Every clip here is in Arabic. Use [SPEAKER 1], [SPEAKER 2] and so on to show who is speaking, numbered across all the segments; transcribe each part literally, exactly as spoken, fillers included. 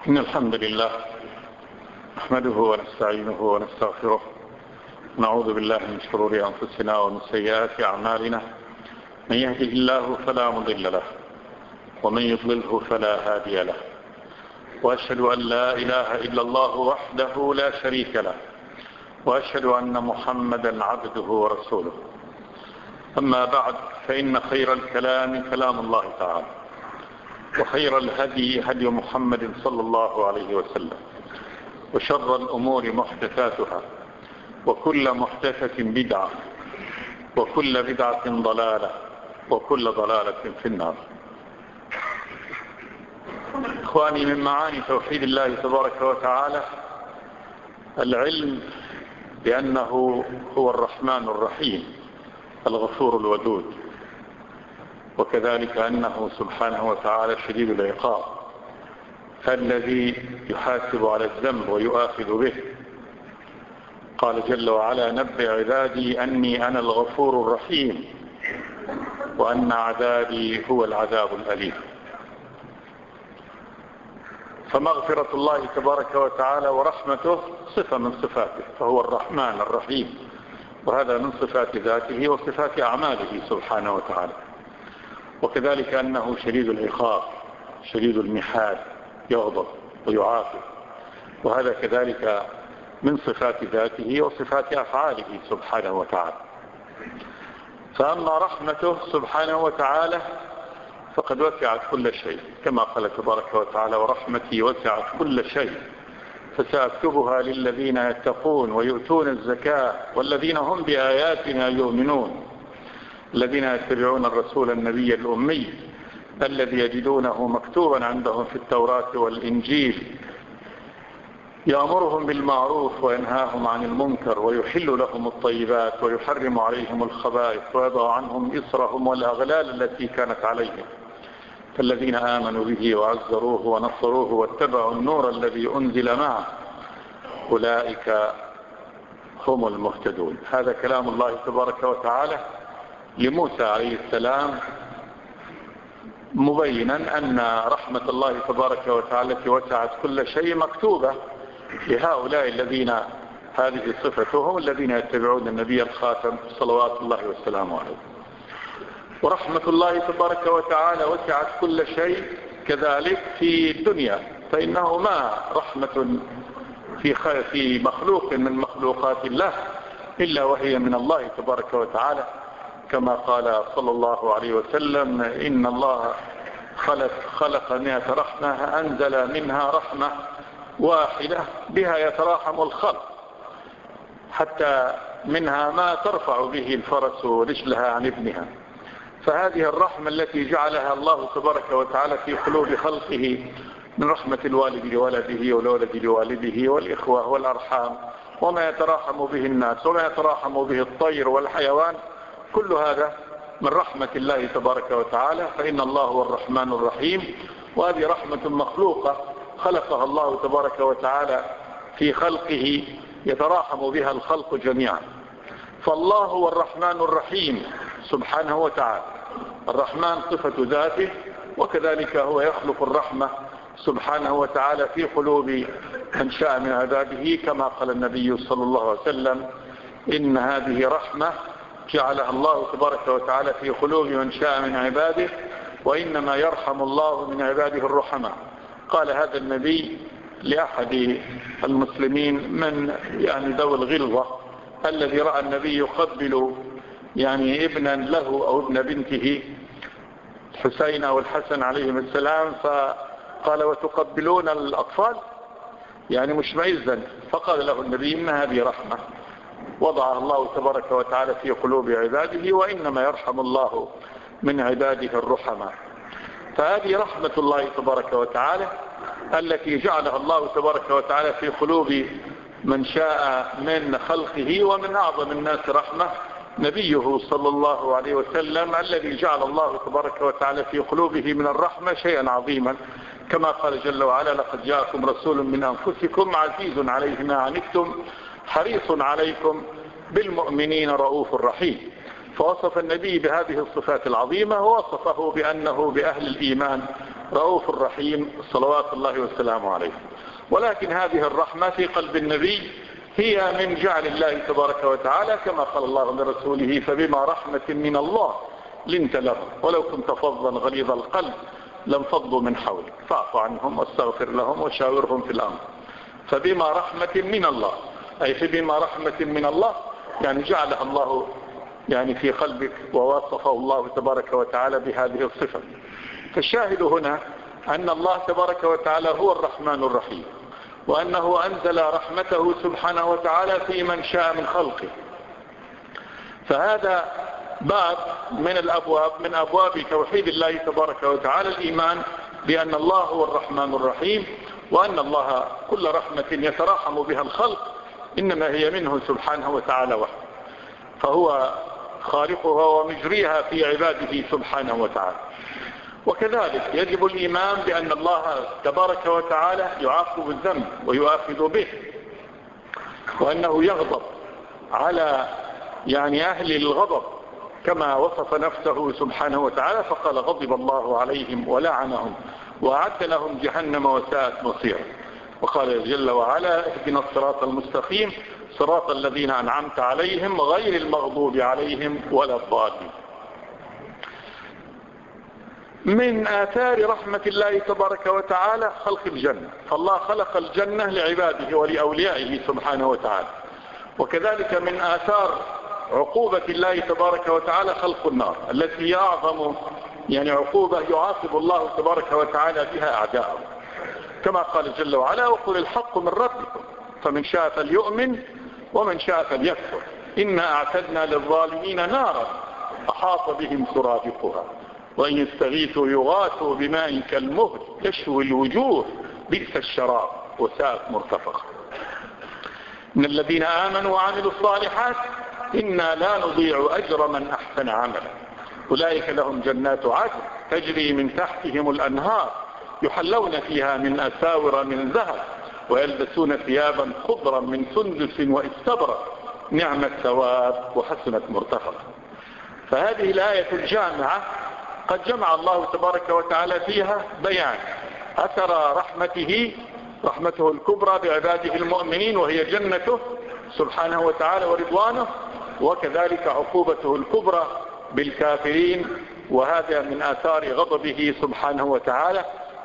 [SPEAKER 1] إن الحمد لله نحمده ونستعينه ونستغفره، نعوذ بالله من شرور أنفسنا ومن سيئات أعمالنا، من يهده الله فلا مضل له ومن يضلله فلا هادي له، وأشهد أن لا إله إلا الله وحده لا شريك له، وأشهد أن محمدا عبده ورسوله. أما بعد، فإن خير الكلام كلام الله تعالى، وخير الهدي هدي محمد صلى الله عليه وسلم، وشر الأمور محدثاتها، وكل محدثة بدعة، وكل بدعة ضلالة، وكل ضلالة في النار. إخواني، من معاني توحيد الله تبارك وتعالى العلم بأنه هو الرحمن الرحيم الغفور الودود، وكذلك أنه سبحانه وتعالى شديد العقاب الذي يحاسب على الذنب ويؤاخذ به. قال جل وعلا: نبئ عبادي أني أنا الغفور الرحيم وأن عذابي هو العذاب الأليم. فمغفرة الله تبارك وتعالى ورحمته صفة من صفاته، فهو الرحمن الرحيم، وهذا من صفات ذاته وصفات أعماله سبحانه وتعالى. وكذلك أنه شديد العقاب شديد المحال، يغضب ويعاقب، وهذا كذلك من صفات ذاته وصفات أفعاله سبحانه وتعالى. فأما رحمته سبحانه وتعالى فقد وسعت كل شيء، كما قال تبارك وتعالى: ورحمتي وسعت كل شيء فسأكتبها للذين يتقون ويؤتون الزكاة والذين هم بآياتنا يؤمنون، الذين يتبعون الرسول النبي الأمي الذي يجدونه مكتوبا عندهم في التوراة والإنجيل، يأمرهم بالمعروف وينهاهم عن المنكر ويحل لهم الطيبات ويحرم عليهم الخبائث ويضع عنهم إصرهم والأغلال التي كانت عليهم، فالذين آمنوا به وعزروه ونصروه واتبعوا النور الذي أنزل معه أولئك هم المهتدون. هذا كلام الله تبارك وتعالى لموسى عليه السلام، مبينا أن رحمة الله تبارك وتعالى التي وسعت كل شيء مكتوبة لهؤلاء الذين هذه صفتهم، الذين يتبعون النبي الخاتم صلوات الله والسلام عليه. ورحمة الله تبارك وتعالى وسعت كل شيء كذلك في الدنيا، فإنه ما رحمة في في مخلوق من مخلوقات الله إلا وهي من الله تبارك وتعالى، كما قال صلى الله عليه وسلم: إن الله خلق, خلق مئة رحمة أنزل منها رحمة واحدة بها يتراحم الخلق، حتى منها ما ترفع به الفرس رجلها عن ابنها. فهذه الرحمة التي جعلها الله تبارك وتعالى في قلوب خلقه من رحمة الوالد لولده والولد لوالده والإخوة والأرحام وما يتراحم به الناس وما يتراحم به الطير والحيوان، كل هذا من رحمة الله تبارك وتعالى. فإن الله هو الرحمن الرحيم، وهذه رحمة مخلوقة خلقها الله تبارك وتعالى في خلقه يتراحم بها الخلق جميعا. فالله هو الرحمن الرحيم سبحانه وتعالى. الرحمن صفة ذاته، وكذلك هو يخلق الرحمة سبحانه وتعالى في قلوب من شاء من عباده، كما قال النبي صلى الله عليه وسلم: إن هذه رحمة جعلها الله تبارك وتعالى في قلوب من شاء من عباده، وإنما يرحم الله من عباده الرحماء. قال هذا النبي لأحد المسلمين من يعني ذوي الغلظة، الذي رأى النبي يقبل يعني ابنا له أو ابن بنته حسين أو الحسن عليهم السلام، فقال: وتقبلون الأطفال؟ يعني مشمئزا. فقال له النبي: إن هذه رحمة وضعها الله تبارك وتعالى في قلوب عباده، وإنما يرحم الله من عباده الرحماء. فهذه رحمة الله تبارك وتعالى التي جعلها الله تبارك وتعالى في قلوب من شاء من خلقه. ومن أعظم الناس رحمة نبيه صلى الله عليه وسلم، الذي جعل الله تبارك وتعالى في قلوبه من الرحمة شيئا عظيما، كما قال جل وعلا: لقد جاءكم رسول من أنفسكم عزيز عليه ما عنتم حريص عليكم بالمؤمنين رؤوف رحيم. فوصف النبي بهذه الصفات العظيمة، ووصفه بأنه بأهل الإيمان رؤوف رحيم صلوات الله وسلامه عليه. ولكن هذه الرحمة في قلب النبي هي من جعل الله تبارك وتعالى كما قال الله لرسوله فبما رحمة من الله لنت لهم ولو كنت فظا غليظ القلب لانفضوا من حولك فاعف عنهم واستغفر لهم وشاورهم في الأمر. فبما رحمة من الله أي فبما رحمة من الله يعني جعلها الله يعني في قلبك ووصفه الله تبارك وتعالى بهذه الصفة. فالشاهد هنا أن الله تبارك وتعالى هو الرحمن الرحيم وأنه أنزل رحمته سبحانه وتعالى في من شاء من خلقه. فهذا باب من الأبواب من أبواب توحيد الله تبارك وتعالى الإيمان بأن الله هو الرحمن الرحيم وأن الله كل رحمة يتراحم بها الخلق إنما هي منه سبحانه وتعالى وحده فهو خالقها ومجريها في عباده سبحانه وتعالى. وكذلك يجب الإيمان بأن الله تبارك وتعالى يعاقب الذنب ويؤاخذ به وأنه يغضب على يعني أهل الغضب كما وصف نفسه سبحانه وتعالى فقال غضب الله عليهم ولعنهم وأعد لهم جهنم وساءت مصيرا. وقال جل وعلا اهدنا الصراط المستقيم صراط الذين أنعمت عليهم غير المغضوب عليهم ولا الضالين. من آثار رحمة الله تبارك وتعالى خلق الجنة فالله خلق الجنة لعباده ولأوليائه سبحانه وتعالى. وكذلك من آثار عقوبة الله تبارك وتعالى خلق النار التي هي أعظم يعني عقوبة يعاقب الله تبارك وتعالى بها أعداءه كما قال جل وعلا وقل الحق من ربكم فمن شاء فليؤمن ومن شاء فليكفر إنا أعتدنا للظالمين نارا أحاط بهم سرادقها وإن يستغيثوا يغاثوا بماء كالمهل يشوي الوجوه بئس الشراب وساءت مرتفقة. إن الذين آمنوا وعملوا الصالحات إنا لا نضيع أجر من أحسن عملا أولئك لهم جنات عدن تجري من تحتهم الأنهار يحلون فيها من أساور من ذهب ويلبسون ثيابا خضرا من سندس واستبرق نعم الثواب وحسنت مرتفقة. فهذه الآية الجامعة قد جمع الله تبارك وتعالى فيها بيان أثر رحمته رحمته الكبرى بعباده المؤمنين وهي جنته سبحانه وتعالى ورضوانه وكذلك عقوبته الكبرى بالكافرين وهذا من آثار غضبه سبحانه وتعالى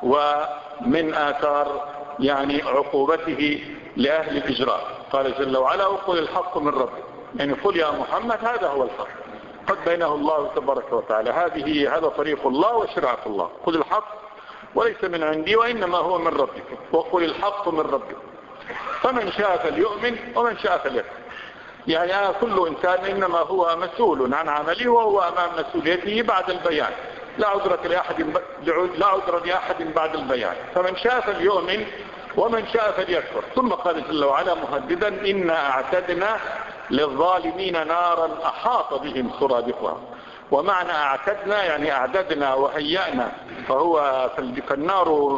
[SPEAKER 1] ومن آثار يعني عقوبته لأهل الإجراء. قال جل وعلا وقل الحق من ربك يعني قل يا محمد هذا هو الحق قد بينه الله تبارك وتعالى هذه هذا طريق الله وشرعة الله قل الحق وليس من عندي وإنما هو من ربك وقل الحق من ربك فمن شاء فليؤمن ومن شاء فليكفر. يعني كل إنسان إنما هو مسؤول عن عمله وهو أمام مسؤوليته بعد البيان لا عذر لأحد لا عذر لأحد بعد البيان فمن شاء فليؤمن ومن شاء فليكفر. ثم قال جل وعلا مهددا إنا أعتدنا للظالمين نارا أحاط بهم سرادقها. ومعنى أعتدنا يعني أعددنا وهيأنا فهو فالنار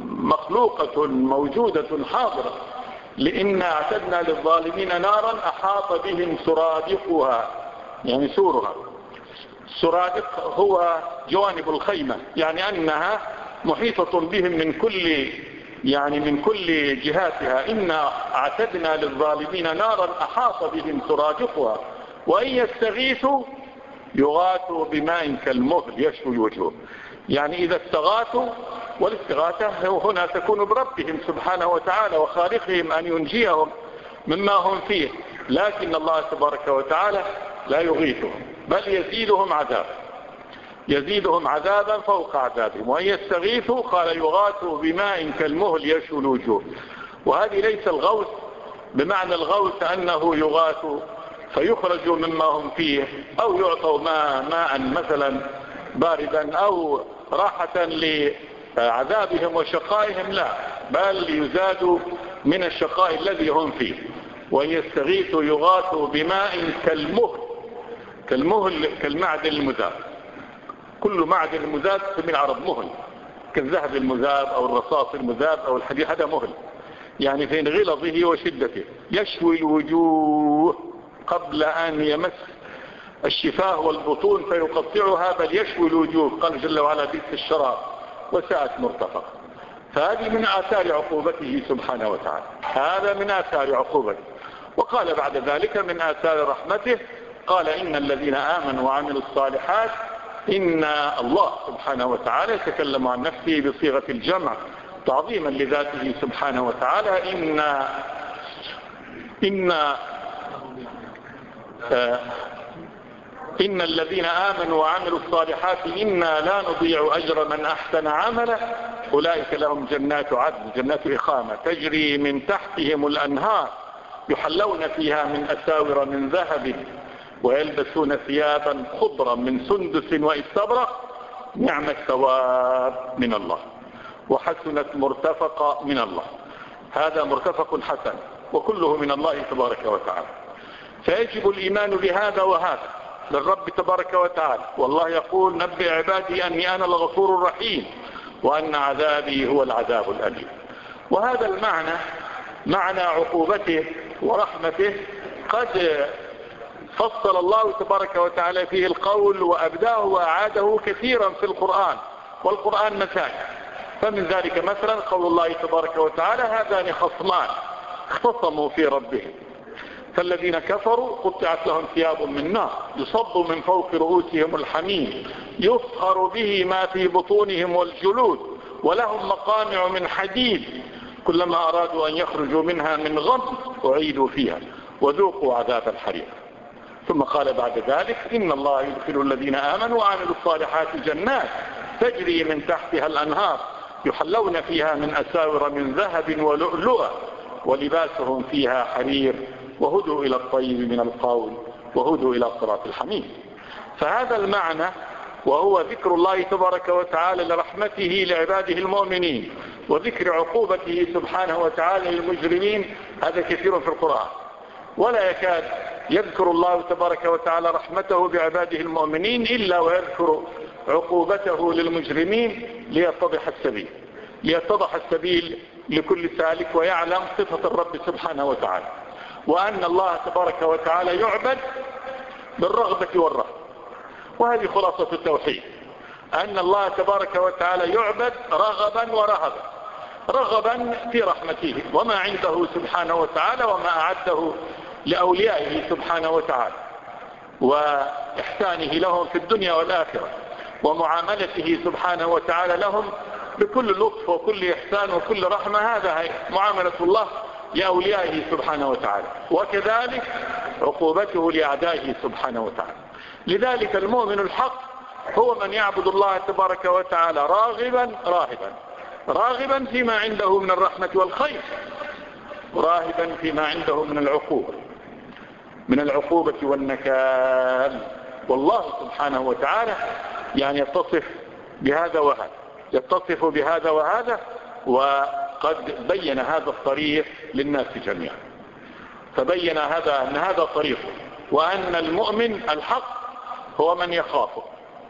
[SPEAKER 1] مخلوقة موجودة حاضرة لإن أعتدنا للظالمين نارا أحاط بهم سرادقها يعني سورها. السرادق هو جوانب الخيمة يعني أنها محيطة بهم من كل يعني من كل جهاتها. إنا أعتدنا للظالمين نارا أحاط بهم سرادقها وإن يستغيثوا يغاثوا بماء كالمهل يشوي الوجوه. يعني إذا استغاثوا والاستغاثة هنا تكون بربهم سبحانه وتعالى وخالقهم أن ينجيهم مما هم فيه لكن الله تبارك وتعالى لا يغيثهم بل يزيدهم عذاب يزيدهم عذابا فوق عذابهم. وإن يستغيثوا قال يغاثوا بماء كالمهل يشوي الوجوه. وهذه ليس الغوث بمعنى الغوث أنه يغاث فيخرجوا مما هم فيه أو يعطوا ماء, ماء مثلا باردا أو راحة لعذابهم وشقائهم لا بل يزادوا من الشقاء الذي هم فيه. وإن يستغيثوا يغاثوا بماء كالمهل كالمهل كالمعدن المذاب كل معدن مذاب من العرب مهل كالذهب المذاب أو الرصاص المذاب أو الحديد هذا مهل يعني في غلظه وشدته يشوي الوجوه قبل أن يمس الشفاه والبطون فيقطعها بل يشوي الوجوه. قال جل وعلا بئس الشراب وساءت مرتفقة. فهذه من آثار عقوبته سبحانه وتعالى، هذا من آثار عقوبته. وقال بعد ذلك من آثار رحمته، قال إن الذين آمنوا وعملوا الصالحات، إن الله سبحانه وتعالى يتكلم عن نفسه بصيغة الجمع تعظيما لذاته سبحانه وتعالى. إن إن آه إن الذين آمنوا وعملوا الصالحات إنا لا نضيع أجر من أحسن عملا أولئك لهم جنات عدن، جنات إقامة تجري من تحتهم الأنهار يحلون فيها من أساور من ذهب ويلبسون ثيابا خضرا من سندس واستبرق، نعم الثواب من الله وحسنت مرتفقة من الله. هذا مرتفق حسن وكله من الله تبارك وتعالى. فيجب الإيمان بهذا وهذا للرب تبارك وتعالى. والله يقول نبئ عبادي أني أنا الغفور الرحيم وأن عذابي هو العذاب الأليم. وهذا المعنى معنى عقوبته ورحمته قد فصل الله تبارك وتعالى فيه القول وأبداه وأعاده كثيرا في القرآن، والقرآن مثال. فمن ذلك مثلا قول الله تبارك وتعالى هذان خصمان اختصموا في ربهم فالذين كفروا قطعت لهم ثياب من نار يصب من فوق رؤوسهم الحميم يصهر به ما في بطونهم والجلود ولهم مقامع من حديد كلما أرادوا أن يخرجوا منها من غم أعيدوا فيها وذوقوا عذاب الحريق. ثم قال بعد ذلك إن الله يدخل الذين آمنوا وعملوا الصالحات جنات تجري من تحتها الأنهار يحلون فيها من أساور من ذهب ولؤلؤا ولباسهم فيها حرير وهدوا إلى الطيب من القول وهدوا إلى صراط الحميد. فهذا المعنى وهو ذكر الله تبارك وتعالى لرحمته لعباده المؤمنين وذكر عقوبته سبحانه وتعالى للمجرمين هذا كثير في القرآن. ولا يكاد يذكر الله تبارك وتعالى رحمته بعباده المؤمنين إلا ويذكر عقوبته للمجرمين ليتضح السبيل ليتضح السبيل لكل سالك ويعلم صفة الرب سبحانه وتعالى وأن الله تبارك وتعالى يعبد بالرغبة والرهبة. وهذه خلاصة التوحيد، أن الله تبارك وتعالى يعبد رغبا ورهبا، رغبا في رحمته وما عنده سبحانه وتعالى وما أعده لأوليائه سبحانه وتعالى وإحسانه لهم في الدنيا والآخرة ومعاملته سبحانه وتعالى لهم بكل لطف وكل إحسان وكل رحمة. هذا معاملة الله لأوليائه سبحانه وتعالى، وكذلك عقوبته لأعدائه سبحانه وتعالى. لذلك المؤمن الحق هو من يعبد الله تبارك وتعالى راغبا راهبا راغبا فيما عنده من الرحمة والخير راهبا فيما عنده من العقوبة من العقوبة والنكال. والله سبحانه وتعالى يعني يتصف بهذا وهذا يتصف بهذا وهذا وقد بين هذا الطريق للناس جميعا. فبين هذا أن هذا طريقه وأن المؤمن الحق هو من يخافه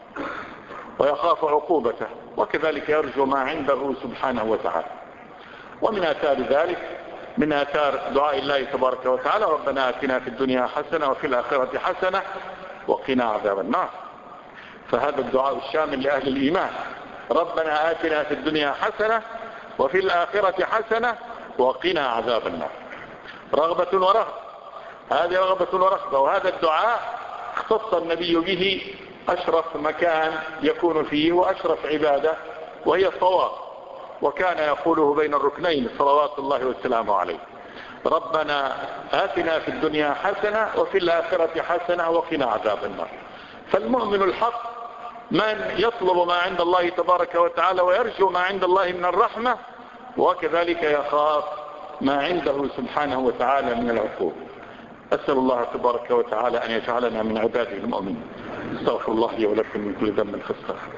[SPEAKER 1] ويخاف عقوبته وكذلك يرجو ما عنده سبحانه وتعالى. ومن آثار ذلك من آثار دعاء الله تبارك وتعالى ربنا آتنا في الدنيا حسنة وفي الآخرة حسنة وقنا عذاب النار. فهذا الدعاء الشامل لأهل الإيمان ربنا آتنا في الدنيا حسنة وفي الآخرة حسنة وقنا عذاب النار. رغبة ورهبة، هذه رغبة ورهبة. وهذا الدعاء اختص النبي به أشرف مكان يكون فيه وأشرف عبادة وهي الطواف، وكان يقوله بين الركنين صلوات الله وسلامه عليه ربنا آتنا في الدنيا حسنة وفي الآخرة حسنة وقنا عذاب النار. فالمؤمن الحق من يطلب ما عند الله تبارك وتعالى ويرجو ما عند الله من الرحمة وكذلك يخاف ما عنده سبحانه وتعالى من العقوبة. أسأل الله تبارك وتعالى أن يجعلنا من عباده المؤمنين. استغفر الله لي ولكم من كل ذنب فاستغفروه.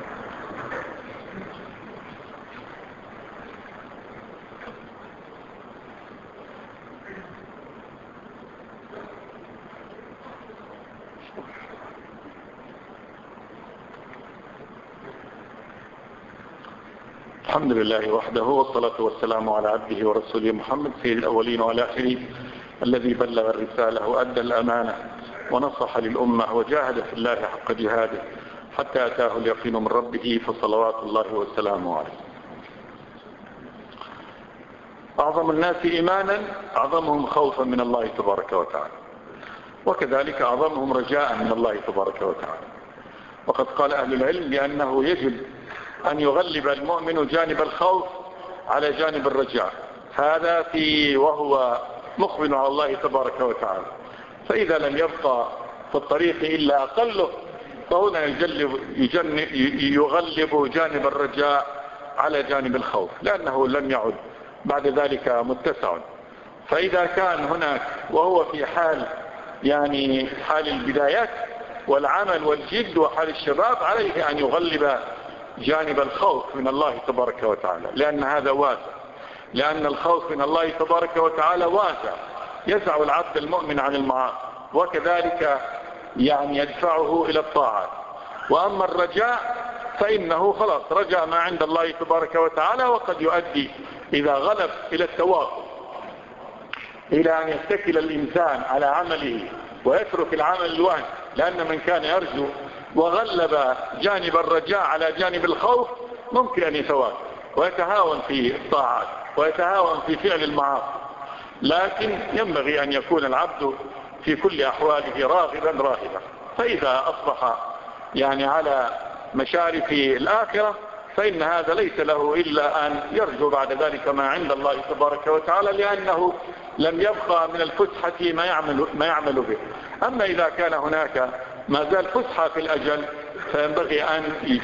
[SPEAKER 1] الحمد لله وحده والصلاة والسلام على عبده ورسوله محمد سيد الأولين والآخرين الذي بلغ الرسالة وأدى الأمانة ونصح للأمة وجاهد في الله حق جهاده حتى أتاه اليقين من ربه فصلوات الله وسلامه عليه. أعظم الناس إيمانا أعظمهم خوفا من الله تبارك وتعالى، وكذلك أعظمهم رجاء من الله تبارك وتعالى. وقد قال أهل العلم بأنه يجب أن يغلب المؤمن جانب الخوف على جانب الرجاء، هذا في وهو مقبل على الله تبارك وتعالى. فإذا لم يبقى في الطريق إلا أقله فهنا يجلب يغلب جانب الرجاء على جانب الخوف، لأنه لم يعد بعد ذلك متسع. فإذا كان هناك وهو في حال يعني حال البدايات والعمل والجد وحال الشباب، عليه أن يغلب جانب الخوف من الله تبارك وتعالى، لأن هذا واسع، لأن الخوف من الله تبارك وتعالى واسع يدفع العبد المؤمن عن المعاصي، وكذلك يعني يدفعه إلى الطاعات. وأما الرجاء فإنه خلاص رجاء ما عند الله تبارك وتعالى، وقد يؤدي إذا غلب إلى التواكل، إلى أن يتكل الإنسان على عمله ويترك العمل الوهن، لأن من كان يرجو وغلب جانب الرجاء على جانب الخوف ممكن أن يتواكل ويتهاون في الطاعات ويتهاون في فعل المعاصي، لكن ينبغي أن يكون العبد في كل أحواله راغبا راهبا. فإذا أصبح يعني على مشارف الآخرة فإن هذا ليس له إلا أن يرجو بعد ذلك ما عند الله تبارك وتعالى، لأنه لم يبقى من الفسحة ما يعمل, ما يعمل به. أما إذا كان هناك ما زال فسحة في الأجل فينبغي أن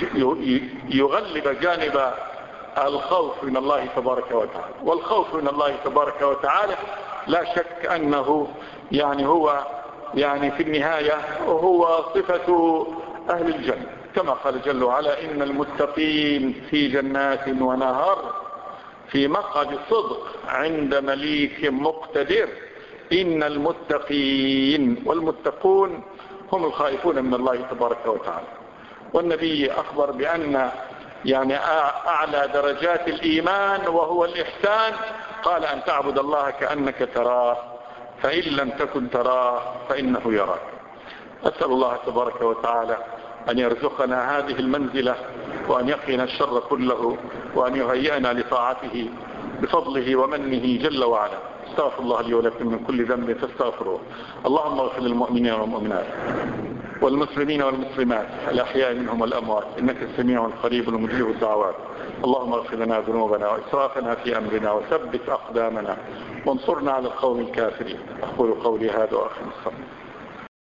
[SPEAKER 1] يغلب جانب الخوف من الله تبارك وتعالى. والخوف من الله تبارك وتعالى لا شك أنه يعني هو يعني في النهاية هو صفة أهل الجنة، كما قال جل وعلا: إن المتقين في جنات ونهر في مقعد صدق عند مليك مقتدر. إن المتقين، والمتقون هم الخائفون من الله تبارك وتعالى. والنبي أخبر بأن يعني أعلى درجات الإيمان وهو الإحسان، قال: أن تعبد الله كأنك تراه فإن لم تكن تراه فإنه يراك. أسأل الله تبارك وتعالى أن يرزقنا هذه المنزلة، وأن يقينا الشر كله، وأن يهيئنا لطاعته بفضله ومنه جل وعلا. استغفر الله لي ولكم من كل ذنب فاستغفروه. اللهم اغفر للمؤمنين والمؤمنات والمسلمين والمسلمات الأحياء منهم والأموات، إنك السميع القريب المجيب الدعوات. اللهم اغفر لنا ذنوبنا وإسرافنا في أمرنا وثبت أقدامنا وانصرنا على القوم الكافرين. أقول قولي هذا وأخي الصلاة.